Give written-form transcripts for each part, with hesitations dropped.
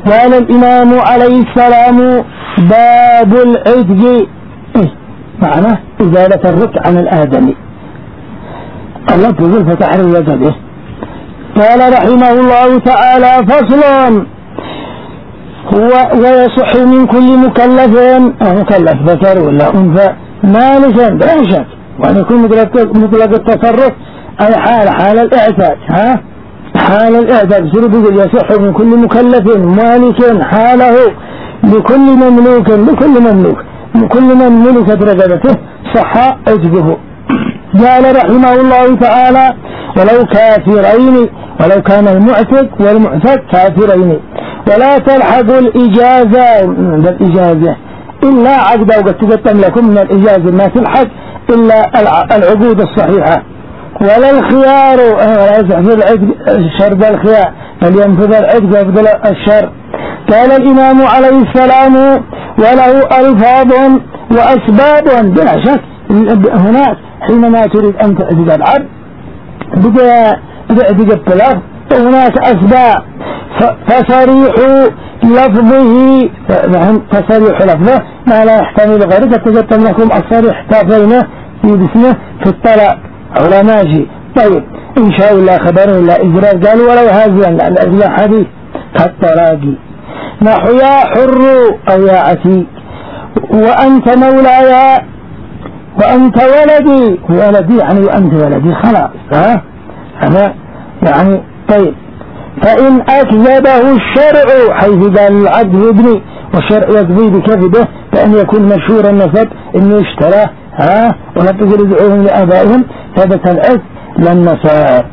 قال الإمام عليه السلام: باب العتق. معناه إزالة الرك عن الآدمي، الله تقول فتحرر يده. قال رحمه الله تعالى: فصل. ويصح من كل مكلف ذكر ولا أنثى مالكا بلا شك، وأن يكون مطلق التصرف أي حال الإعتاد. حال الإعتاد يقول يصح من كل مكلف مالك حاله لكل مملوك لكل من ملكت رقبته صح عتقه. قال رحمه الله تعالى: ولو كافرين، ولو كان المعتق والمعتق كافرين، ولا تلحق الإجازة إلا عقد وقد تقدم لكم من الإجازة ما تلحق إلا العقود الصحيحة، ولا الخيار شرط الخيار فلينفذ العقد يفضل الشر. قال الإمام عليه السلام: وله ألفاظ وأسباب. بلا شك هناك حينما تريد أن تعتق العبد بعتق الطلاق هناك أسباب. فصريح لفظه ما لا يحتمل غيره، تقدم لكم الصريح تافينه في باسمه في الطلاق أو ماشي. طيب إن شاء الله خبره إلا إجراء. قالوا: ولو هذا الأجزاء حديث كالطلاق نحو يا حر أو يا عتيق، وأنت مولاي وأنت ولدي يعني وأنت ولدي خلاص. أنا يعني. طيب فإن أكذبه الشرع حيث قال العبد ابني والشرع يقضي بكذبه فإن يكون مشهور النسب إنه اشتراه ولا تقول ادعوهم لآبائهم ثبت العتق للنسب.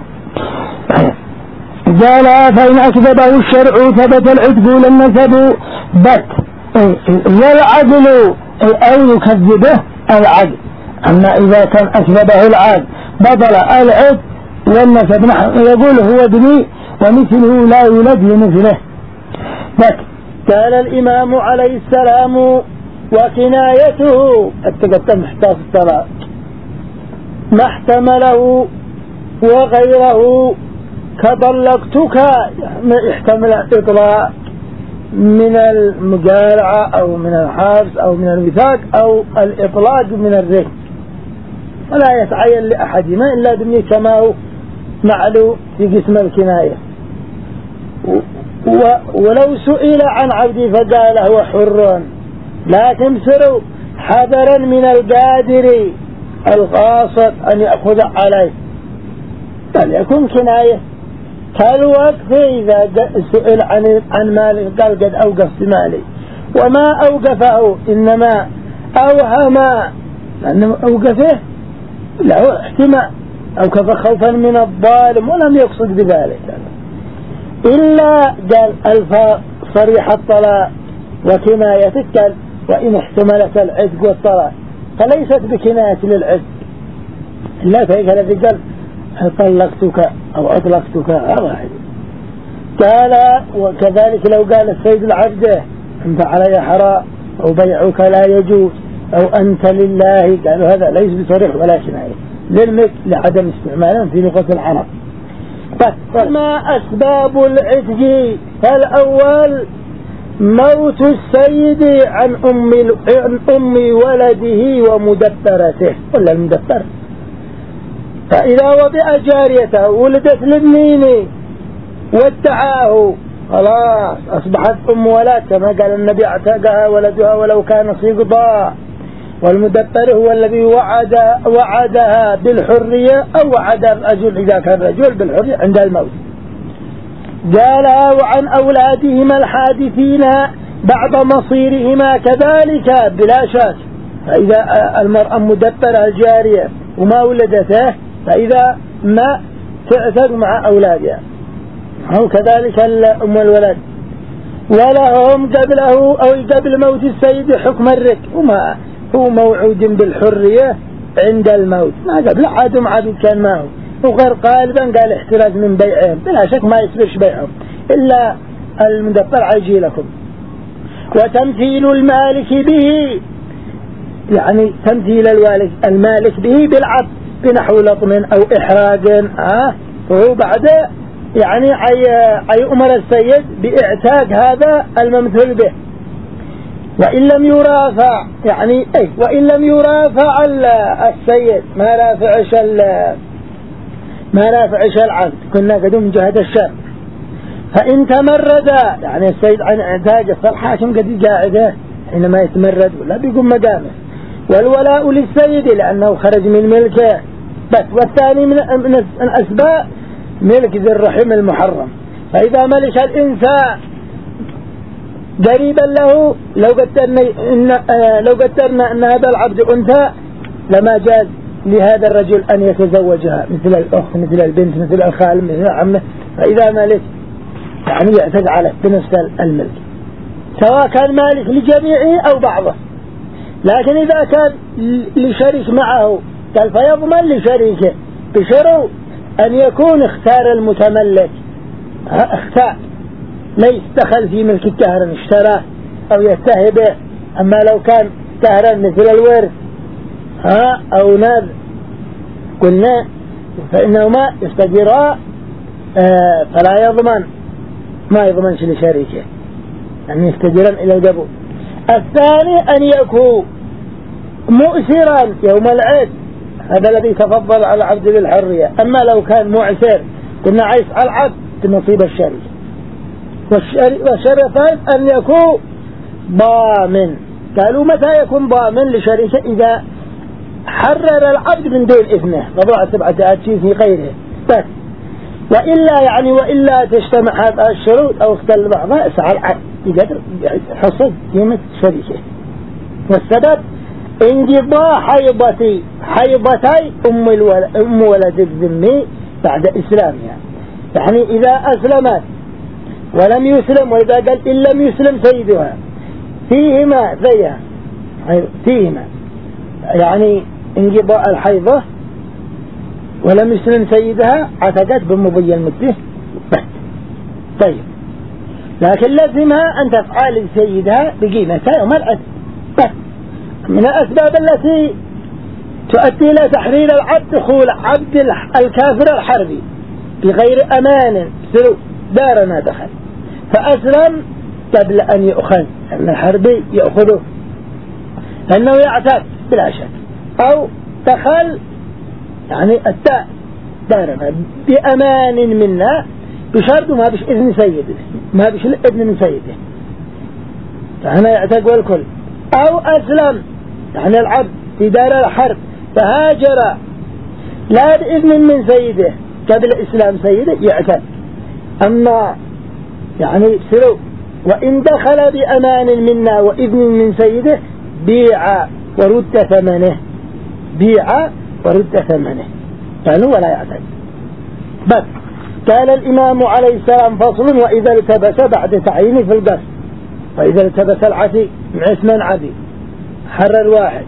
قال: فإن أكذبه الشرع ثبت العتق للنسب بت والعدل أو يكذبه العدل. أما إذا كان أكذبه العدل بطل العتق والنسب. يقول هو ابني ومثله لا يولد لمثله. قال الإمام عليه السلام: وكنايته التقدم محتاج الطلاق ما احتمله وغيره كطلقتك يحتمل إطلاق من المجارعة أو من الحبس أو من الوثاق أو الإطلاق من الرهن، ولا يتعين لأحدهما إلا دمي كما هو معلوم في قسم الكناية. ولو سئل عن عبدي فقال هو حر، لكن سروا حذرا من القادر القاصد أن يأخذ عليه بل يكون كناية. كالوقف إذا سئل عن ماله قال قد أوقفت مالي، وما أوقفه إنما أوهم أنه أوقفه له احتمال أوقف خوفا من الظالم ولم يقصد بذلك، إلا قال الفاظ صريح الطلاق وكنايتك وإن احتملت العتق والطلاق فليست بكناية للعتق لا فيك الذي قال طلقتك أو أطلقتك واحد. قال: وكذلك لو قال السيد العبد أنت علي حرام أو بيعك لا يجوز أو أنت لله، قالوا هذا ليس بصريح ولا كناية للمثل لعدم استعمالهم في لغة العرب. ما أسباب العتق؟ فالأول موت السيد عن أم ولده ومدبرته ولا المدبر، فإذا وضع جاريته ولدت لابنين وادعاه خلاص أصبحت أم ولد كما قال النبي اعتقها ولدها ولو كان صيغضا، والمدبر هو الذي وعدها بالحرية أو وعد الرجل إذا كان رجل بالحرية عند الموت. قال: وعن أولادهما الحادثين بعد مصيرهما كذلك بلا شك. فإذا المرأة مدبرة الجارية وما ولدته فإذا ما تعتق مع أولادها أو كذلك أم الولد، ولهم قبله أو قبل موت السيد حكم الرك وما هو موعود بالحرية عند الموت ما قبل عادم عبد كان معه وغير غالبا قال احتراز من بيعهم بلا شك ما يسبش بيعهم إلا المدبر عيجي لكم. وتمثيل المالك به يعني تمثيل المالك به بالعبد بنحو لطم أو إحراج فهو بعد يعني أي أمر السيد بإعتاق هذا الممثل به. وإن لم يرافع يعني وإن لم يرافع السيد ما لا فعش العبد كنا قدوم جهة الشر. فإن تمرد يعني السيد عن اعتاقه فالحاكم قد قاعده حينما يتمرد ولا بيقوم مقامه. والولاء للسيد لأنه خرج من ملكه بس. والثاني من الأسباب ملك ذي الرحم المحرم. فإذا ملك الإنسان قريبا له لو قدرنا أن هذا العبد أنثى لما جاز لهذا الرجل أن يتزوجها مثل الأخت مثل البنت مثل الخال مثل العمة. فإذا مالك يعني يعتد عليه بنفس الملك سواء كان مالك لجميعه أو بعضه. لكن إذا كان لشريك معه قال فيضمن لشريكه بشرط أن يكون اختار المتملك اختار ليس دخل في ملك الكهرن اشتراه أو يتهبه. أما لو كان كهرن مثل الورث أو نذر قلنا فإنهما يستجرا فلا يضمن ما يضمنش لشريكه يعني يستجرا إلى القبول. الثاني أن يكون مؤسرا يوم العيد هذا الذي تفضل على العبد بالحرية. أما لو كان معسر قلنا عيس على العبد بنصيب الشريك. والشرطان أن يكون ضامن. قالوا متى يكون ضامن لشريكه؟ إذا حرر العبد من دون إذنه وضع 7 أجيز في غيره بس. وإلا تجتمع هذه الشروط أو اختل بعضها اسعى العبد يقدر حصد قيمة شريكه. والسبب انقضاء حيضتي أم ولد الذمي بعد إسلامها. يعني إذا أسلمت ولم يسلم وإذا قال إن لم يسلم سيدها فيهما زيها فيهما يعني انقضاء الحيضة ولم يسلم سيدها عتقت بمضي المدة. طيب لكن لازمها أن تفعل سيدها بقيمتها يوم العتق. من الأسباب التي تؤدي إلى تحرير العبد دخول عبد الكافر الحربي بغير أمان دار ما دخل فأسلم قبل أن يؤخذ أن الحربي يأخذه لأنه يعتق بلا شك أو دخل يعني التاء دارنا بأمان منا بشرط ما بش إذن سيده ما بش الإذن من سيده فهنا يعتق والكل. أو أسلم يعني العبد في دار الحرب فهاجر لا بإذن من سيده قبل إسلام سيده يعتق. أما يعني سلو وإن دخل بأمان منا وإذن من سيده بيع ورد ثمنه قالوا ولا يعتد. بس قال الإمام عليه السلام فصل وإذا التبس بعد تعيينه في القصر. وإذا التبس العتيق مع اسم عدي حرر واحد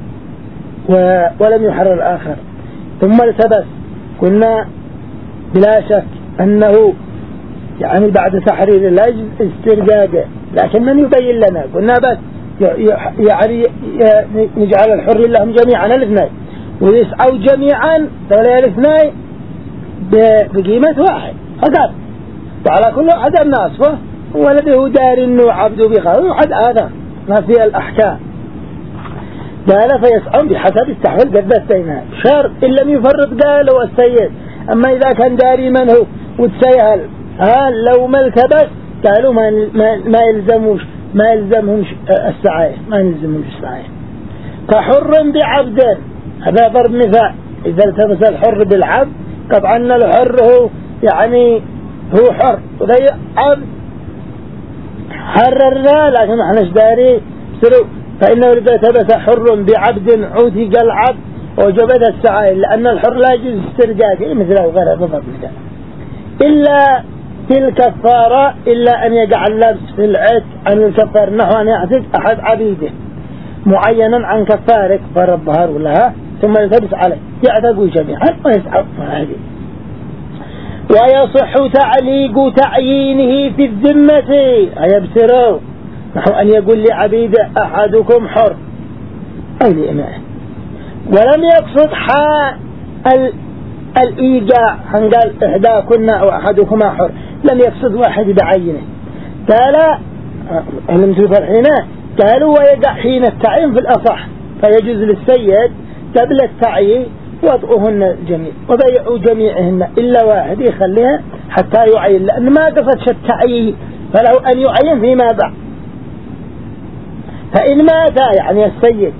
ولم يحرر الآخر ثم التبس قلنا بلا شك أنه يعني بعد تحرير لا يجوز استرقاقه. لكن من يبين لنا قلنا بس يعني نجعل الحر لهم جميعا الاثنين ويسعوا جميعا ولا الاثنين بقيمة واحد فقط وعلى كل واحد الناصفة ولده دار انه عبده بخير واحد هذا ما في الأحكام. قال فيسعون بحسب استحوال قدستينها شر إن لم يفرط قالوا السيد. أما إذا كان داري من هو وتسيهل لو ما التبس قالوا ما يلزمهمش السعاية ما يلزمهمش السعاية. كحر بعبد هذا ضرب مثال. إذا التبس الحر بالعبد طبعا الحر هو يعني هو حر وذي عبد حررنا لكن ما احناش داري سلو. فإنه إذا التبس حر بعبد عتق العبد وجبت السعاية لأن الحر لا يجوز استرقاقه مثله غيره بالضبط مثال. إلا في الكفارة إلا أن يقع اللبس في العتق عن الكفار نحو أن يعتق أحد عبيده معينا عن كفار كفار الظهر لها ثم يلتبس عليه يعتقوا جميعا ويسعوا هذه. ويصح تعليق تعيينه في الذمة أيبسروا نحو أن يقول لعبيده أحدكم حر أو لإمائه ولم يقصد الإيجاع قال إحداكن أو أحدكما حر، لم يقصد واحد بعينه. قال لم تفرحين، قالوا ويقع حين التعيين في الأصح، فيجوز للسيد قبل التعيين وضعهن الجميع وبيعوا جميعهن إلا واحد يخليها حتى يعين، لأن ما قصدش التعيين، فله أن يعين فيما بعد. فإن مات يعني السيد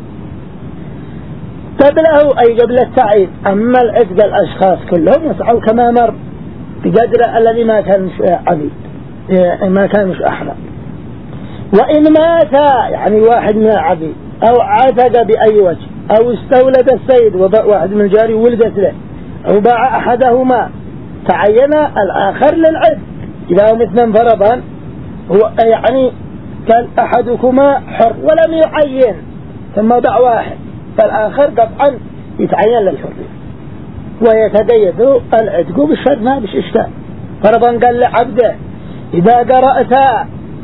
قبله أي قبل التعيين، أما العتق الأشخاص كلهم يسعوا كما مر بقدر الذي ما كان مش عبيد، ما كان مش أحرى. وإن مات يعني واحد من العبيد أو عتق بأي وجه أو استولد السيد واحد من الجاري ولدت له أو باع أحدهما تعين الآخر للعتق. إذا هم اثنين فرضا هو يعني قال أحدكما حر ولم يعين ثم باع واحد، فالآخر قطعا يتعين للحرية ويتقيد العتق بالشرط ما بش إشكال. فرضا قال لعبده إذا قرأت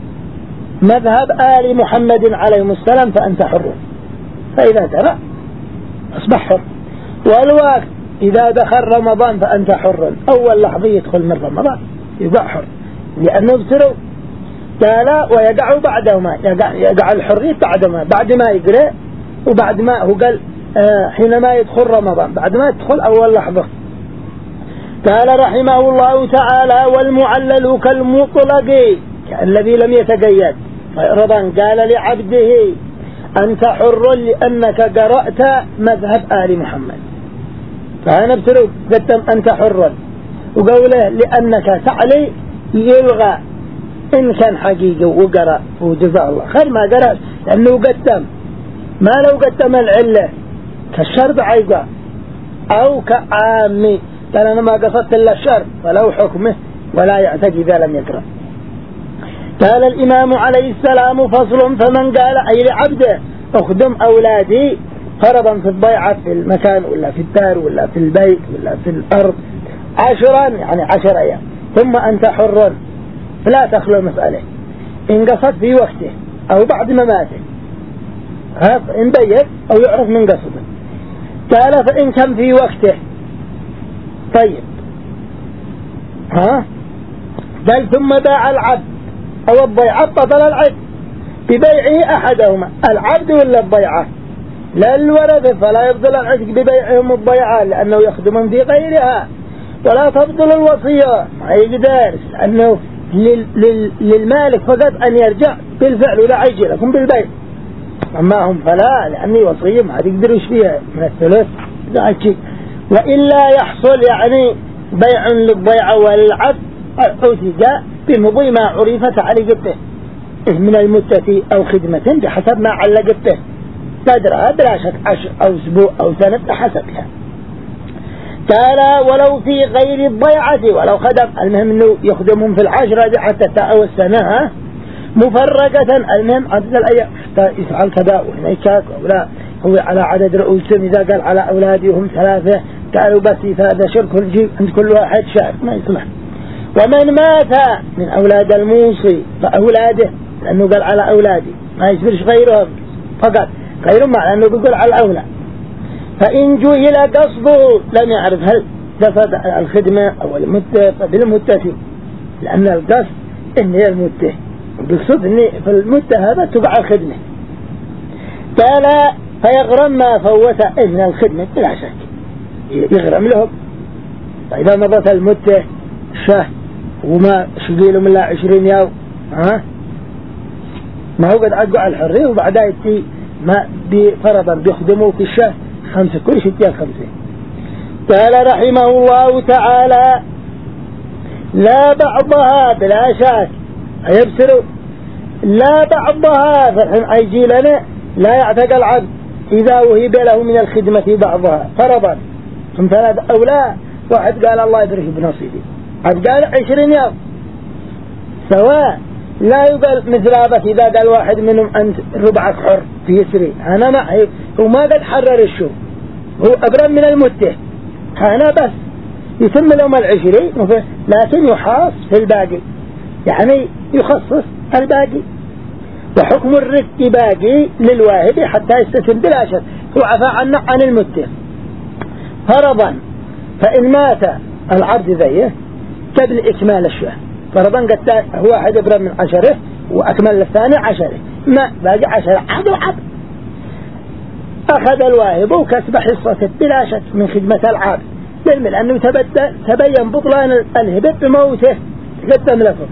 مذهب آل محمد عليهم السلام فأنت حر، فإذا قرأ أصبح حر. والوقت إذا دخل رمضان فأنت حر، أول لحظة يدخل من رمضان يبقى حر، لأنه ابتلوا قال ويقع بعدهما، يقع الحرية بعد ما يقرأ وبعد ما هو قال حينما يدخل رمضان بعد ما يدخل أول لحظة. قال رحمه الله تعالى والمعلل كالمطلق الذي لم يتقيد. فرضا قال لعبده أنت حر لأنك قرأت مذهب آل محمد، فأنا ابتلو قدم أنت حر، وقوله لأنك تعلي يلغى إن كان حقيقي وقرأ وجزاء الله خير ما قرأ، لأنه قدم ما لو قدم العلة كالشرط عيقا أو كعامي قال أنا ما قصدت إلا الشرط فلو حكمه ولا يعتقد إذا لم يقرأ. قال الإمام عليه السلام فصل فمن قال أي لعبده أخدم أولادي فرضا في الضيعة في المكان ولا في الدار ولا في البيت ولا في الأرض 10 يعني 10 أيام ثم أنت حر، فلا تخلو المسألة إن قصد في وقته أو بعد مماته إن بيت أو يعرف من قصده. قال فإن كان في وقته طيب قال ثم باع العبد أو الضيعة بطل العبد ببيعه أحدهما، العبد ولا الضيعة لا الورثة، فلا يبطل العتق ببيعهم الضيعة لأنه يخدمون في غيرها، ولا تبطل الوصية ما يقدر لأنه للمالك فقط أن يرجع بالفعل ولا يجي لكم بالبيع، أما هم فلا لأني وصية ما تقدروا فيها من الثلث ذاك. وإلا يحصل يعني بيع للضيعة والعبد أوتجاء بمضي ما عرفت علقته من المتة أو خدمة بحسب ما علقته قدرها بلا شك 10 أو أسبوع أو سنة بحسبها. قال ولو في غير الضيعة ولو خدم، المهم أنه يخدمهم في 10 حتى أو السنة مفرقة، المهم عدد الأيام حتى يفعل كذا وهناك ولا هو على عدد رؤوسهم، إذا قال على أولادهم 3 قالوا بس هذا شرك الجيب عند كل واحد شهر ما يصلح. ومن مات من أولاد الموصي فأولاده، لأنه قال على أولادي ما يصبرش غيرهم فقط، غيرهم مع أنه بيقول على الأولاد. فإن جهل قصده لم يعرف هل قصد الخدمة أو المدة فبالمدة، لأن القصد إن هي المدة وبيقصد إن في المدة هذا تبع الخدمة. قال فيغرم ما فوت من الخدمة بلا شك يغرم لهم، فإذا مضت المدة شهر وما شقيلوا من 20 يوم ما هو قد عقوا على الحرية وبعدها يتي ما بفرضا بيخدموا في الشهر 5 كل شيء 5. قال رحمه الله تعالى لا بعضها بلا شك يبصروا لا بعضها فرحين أيجي لنا لا يعتق العبد إذا وهب له من الخدمة بعضها فرضا ثم 3 أو لا، واحد قال الله يبرك بنصيبي عاد قال 20 يوم سواء، لا يقال مثل هذا إذا قال واحد منهم أنت ربعك حر في يسري أنا معي وما قد حرر الشو هو أقرب من المدة أنا بس يتم لهم 20 لكن يحاص في الباقي يعني يخصص الباقي، وحكم الرق باقي للواهب حتى يستتم بلا شك هو عفى عن المدة فرضا. فإن مات العبد ذيه قبل إكمال الشهر، فرضا قد هو 1 إبرة من 10 وأكمل الثاني 10، ما باقي 10 عبد العبد، أخذ الواهب وكسب حصته بلا شك من خدمة العبد، لأنه تبين بطلان الهبة بموته قدم لكم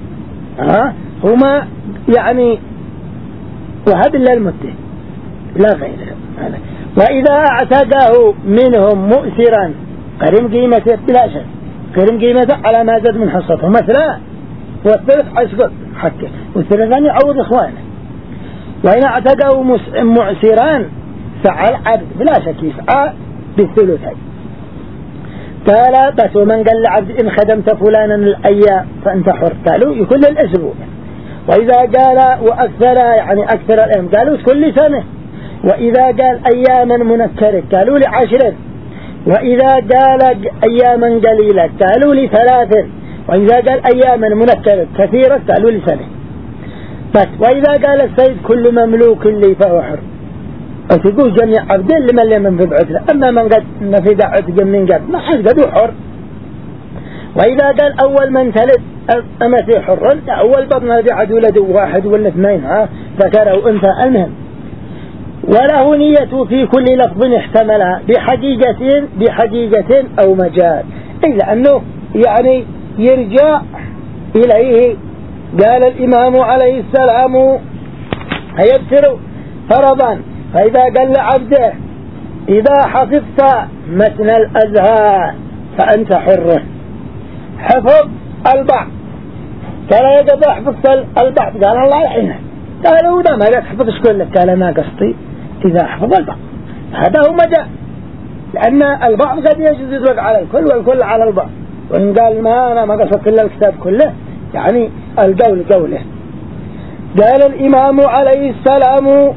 هما يعني وهب للمده لا غيره. وإذا اعتقه منهم مؤثرا قرم قيمته بلا شك، قرم قيمته على ما زاد من حصته، مثلا والثلث حسقط حقه والثلثان يعوض إخوانه. وإن اعتقه معسران سعى العبد بلا شك يسعى بالثلثين. قال بس ومن قال لعبد إن خدمت فلانا الأيام فأنت حر، قالوا يكون الأسبوع. وإذا قال وأكثر يعني أكثر الأيام قالوا كل سنة. وإذا قال أياما منكرة قالوا ل10. وإذا قال أياما قليلة قالوا ل3. وإذا قال أياما منكرة كثيرة قالوا لسنة بس. وإذا قال السيد كل مملوك لي فهو حر، وتقول جميع عبد لمن لم ينفذ عتله، أما من قد نفذ عتق من قبل ما حد قد حر. وإذا قال أول من تلد أمتي حر، أول بطن الذي عد ولد 1 ولا 2 ذكر وأنثى المهم. وله نية في كل لفظ احتملها بحقيقة أو مجال، إلا أنه يعني يرجع إليه. قال الإمام عليه السلام هيبتر فرضا، فإذا قال لعبده إذا حفظت متن الأذهان فأنت حر، حفظ البعض قال يجب حفظت البعض، قال الله يعينه، قالوا ده ما تحفظش كلك، قال ما قصدي إذا حفظ البعض، هذا هو مجال، لأن البعض قد يجوز يطلق على الكل والكل على البعض. وإن قال ما أنا ما قصد كل الكتاب كله يعني القول قوله. قال الإمام عليه السلام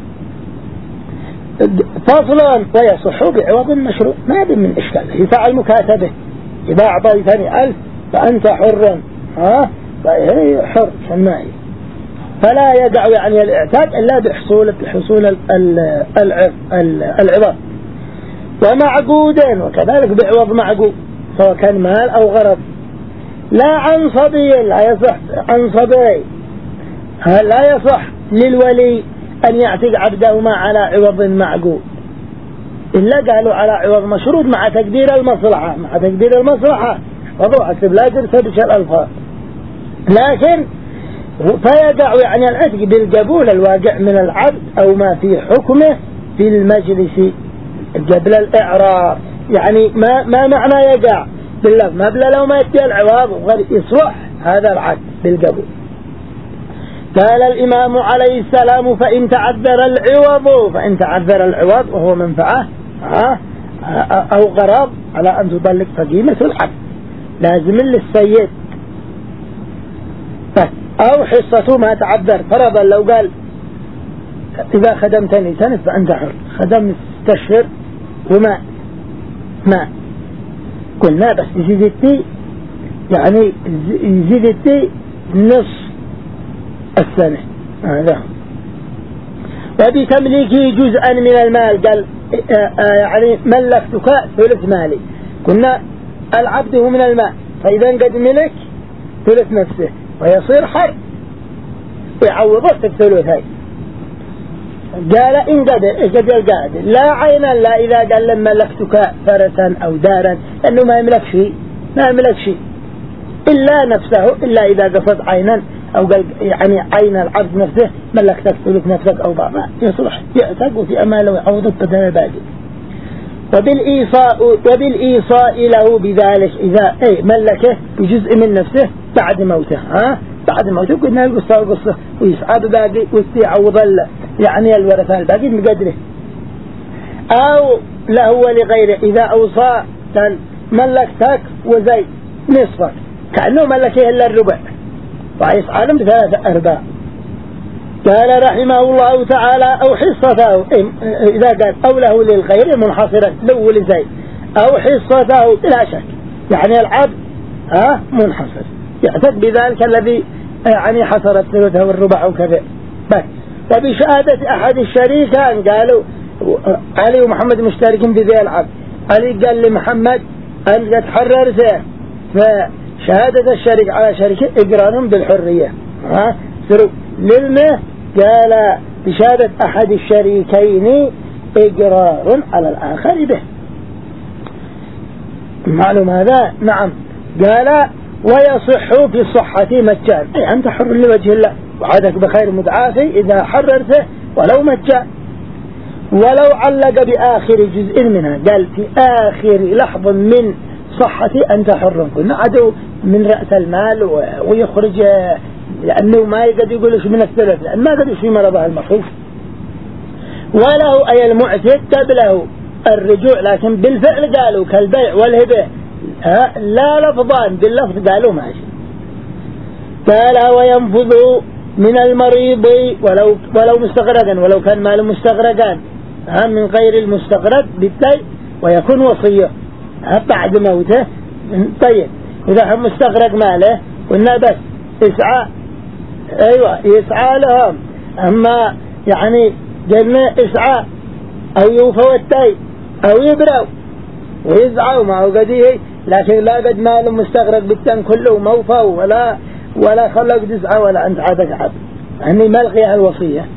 فصلا ويصح بعوض مشروع، ما بين من إشكال يفعل مكاتبه، إذا أعطيتني 1000 فأنت حر فهي حر سمائي، فلا يدع يعني الاعتاد إلا بحصول العوض. ومعقود وكذلك بعوض معقود سواء كان مال أو غرض. لا عن صبي، لا يصح عن صبي، لا يصح للولي أن يعتق عبده ما على عوض معقود، إلا قالوا على عوض مشروط مع تقدير المصلحة، مع تقدير المصلحة وضوء حسب لا ترتبش الألفاظ. لكن فيقع يعني العتق بالقبول الواقع من العبد أو ما في حكمه في المجلس قبل الإعرار، يعني ما معنى يقع باللفظ ما بلا لو ما يتبع العوض وغير يصلح هذا العقد بالقبول. قال الإمام عليه السلام فإن تعذر العوض وهو منفعة أو غرض على أن تطلق فقيمة العقد لازم للسيد، أو حصته ما تعذر. فرضا لو قال إذا خدمتني سنة فأنت حر، خدمت 6 أشهر وما قلنا بس يزيدتي يعني يزيدتي نصف السنة هذا. وبتمليكه جزءا من المال قال يعني ملكتك ثلث مالي، قلنا العبد هو من المال، فإذا قد ملك ثلث نفسه ويصير حر ويعوضه في الثلثين. قال إن قدر قادر لا عينا، لا إذا قال لما ملكتك فرسا أو دارا، لأنه ما يملك شيء إلا نفسه، إلا إذا قصد عينا أو قال يعني عين العبد نفسه ملكتك ثلث نفسك أو بعضها يصلح يعتق وفي أماله ويعوضه بدل الباقي. وبالإيصاء له بذلك إذا ملكه بجزء من نفسه بعد موته بعد موته قلنا القصة ويسعى بباقي ويعوض يعني الورثة الباقي من قدره، أو له ولغيره إذا أوصى قال ملكتك وزي نصفك كأنه ملكه إلا الربع ويسعى لهم ب3/4. قال رحمه الله تعالى أو حصته إذا قال أو له للغير منحصرا لو لزي أو حصته بلا شك يعني العبد منحصر يعتد بذلك الذي يعني حصر الثلث والربع وكذا بس. وبشهادة أحد الشريكين قالوا علي ومحمد مشتركين بذي العبد، علي قال لمحمد أنت قد حررته، فشهادة الشريك على شريكه إقرارهم بالحرية. سروا للمه قال بشهادة أحد الشريكين إقرار على الآخر به. معلوم هذا؟ نعم. قال ويصح في الصحة مجان، أي أنت حر لوجه الله وعادك بخير متعافي إذا حررته ولو مجان. ولو علق بآخر جزء منها، قال في آخر لحظة من صحتي أنت حر، قلنا عدو من رأس المال ويخرج لأنه ما يقدر يقولش من الثلث لأن ما قدر في مرضها المخوف. وله أي المعتق قبله الرجوع، لكن بالفعل قالوا كالبيع والهبة لا لفظان، باللفظ قالوا ماشي. قال وينفذ من المريض ولو مستغرقا، ولو كان ماله مستغرقا من غير المستغرق بالتالي ويكون وصيه بعد موته. طيب إذا هم مستغرق ماله قلنا بس إسعاء، أيوة يسعى لهم، أما يعني قلنا إسعاء أو يوفوا التاي أو يبروا ويزعوا معه قديه، لكن لا قد ماله مستغرق بالتن كله موفى ولا خلق تسعى ولا أنت عادك عبد، يعني ملغيها الوصية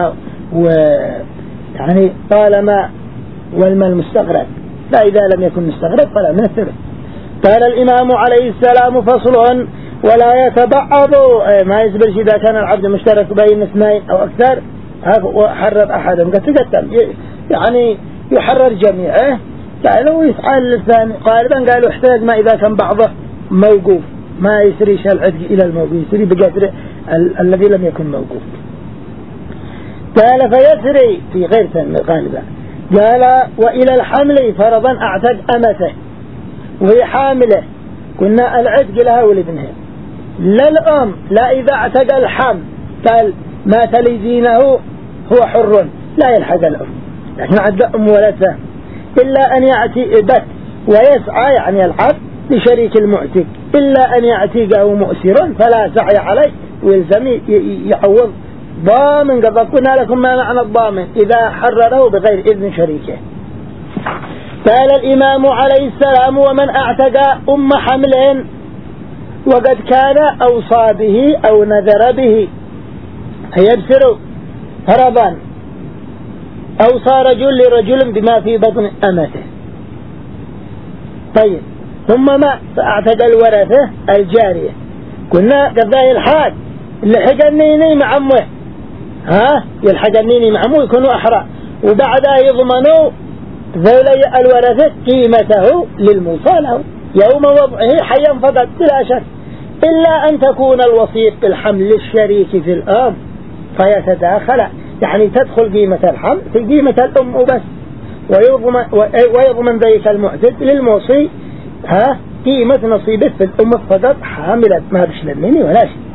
يعني طالما والمال مستغرق، لا إذا لم يكن مستغرق فلا من الثلث. قال الإمام عليه السلام فصل ولا يتبعض، ما يزبرش إذا كان العبد مشترك بين اثنين أو أكثر وحرر أحدهم قد يعني يحرر جميعه، قالوا يفعل الثاني غالبا قالوا احتاج ما إذا كان بعضه موقوف ما يسريش العتق إلى الموقوف، يسري بقدر الذي لم يكن موقوف. قال فيسري في غير غالبا. قال وإلى الحمل فرضا أعتق أمته وهي حاملة، كنا العتق لها ولابنها لا الأم، لا إذا اعتق الحمل قال ما تلي دينه هو حر لا يلحق الأم، لكن عد أم ولدها إلا أن يأتي بت ويسعى يعني العبد لشريك المعتق، إلا أن يأتيه مؤسر فلا سعي عليه ويلزم يعوض ضامن. قد قلنا لكم ما معنى الضامن إذا حرره بغير إذن شريكه. قال الإمام عليه السلام ومن اعتقى أم حمل وقد كان أوصى به أو نذر به، يبصر فرضا أوصى رجل لرجل بما في بطن أمته، طيب ثم ما فاعتقى الورثة الجارية، كنا قضاء الحاج اللي حقنيني مع أمه يلحقنيني مع أمه يكونوا أحرى، وبعدها يضمنوا ذولي الورثة قيمته للموصى له يوم وضعه حيا فقط بلا شك، إلا أن تكون الوصية بالحمل للشريك في الأم فيتداخل، يعني تدخل قيمة الحمل في قيمة الأم وبس، ويضمن ذلك المعتد للموصي قيمة نصيبه في الأم فقط حاملة ما بش لمني ولا شيء.